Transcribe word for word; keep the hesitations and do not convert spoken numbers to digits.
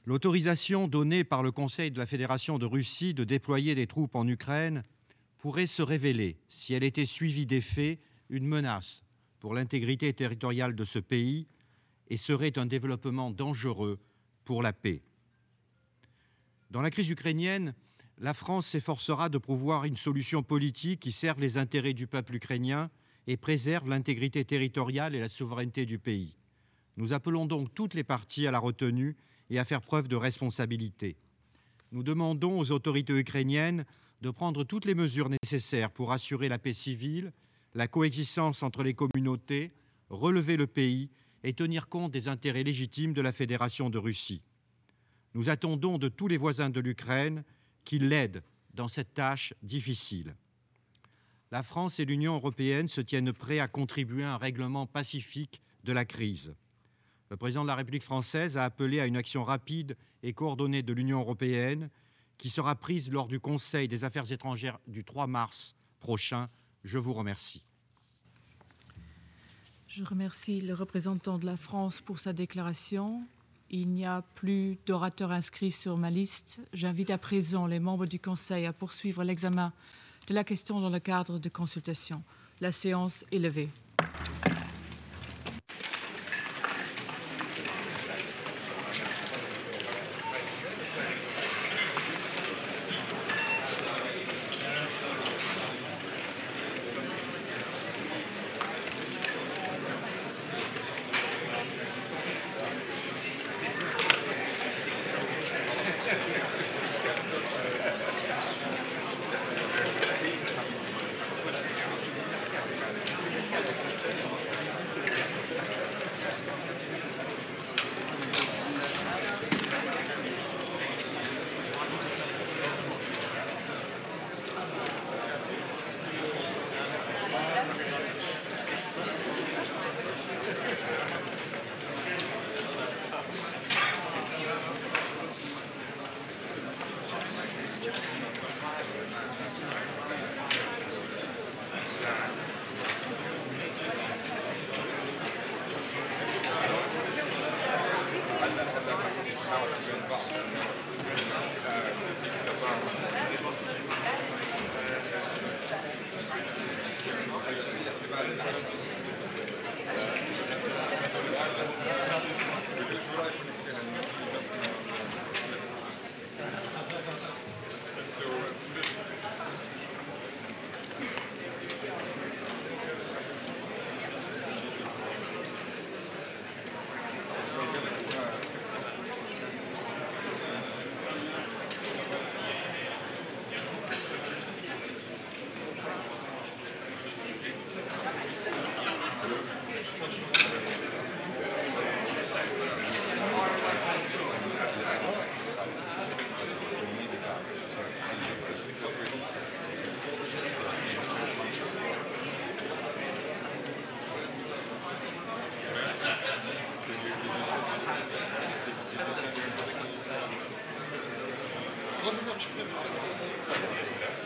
L'autorisation donnée par le Conseil de la Fédération de Russie de déployer des troupes en Ukraine pourrait se révéler, si elle était suivie d'effets, une menace pour l'intégrité territoriale de ce pays et serait un développement dangereux pour la paix. Dans la crise ukrainienne, la France s'efforcera de promouvoir une solution politique qui serve les intérêts du peuple ukrainien et préserve l'intégrité territoriale et la souveraineté du pays. Nous appelons donc toutes les parties à la retenue et à faire preuve de responsabilité. Nous demandons aux autorités ukrainiennes de prendre toutes les mesures nécessaires pour assurer la paix civile, la coexistence entre les communautés, relever le pays et tenir compte des intérêts légitimes de la Fédération de Russie. Nous attendons de tous les voisins de l'Ukraine qu'ils l'aident dans cette tâche difficile. La France et l'Union européenne se tiennent prêts à contribuer à un règlement pacifique de la crise. Le président de la République française a appelé à une action rapide et coordonnée de l'Union européenne qui sera prise lors du Conseil des affaires étrangères du trois mars prochain. Je vous remercie. Je remercie le représentant de la France pour sa déclaration. Il n'y a plus d'orateurs inscrits sur ma liste. J'invite à présent les membres du Conseil à poursuivre l'examen de la question dans le cadre de consultation. La séance est levée. Só de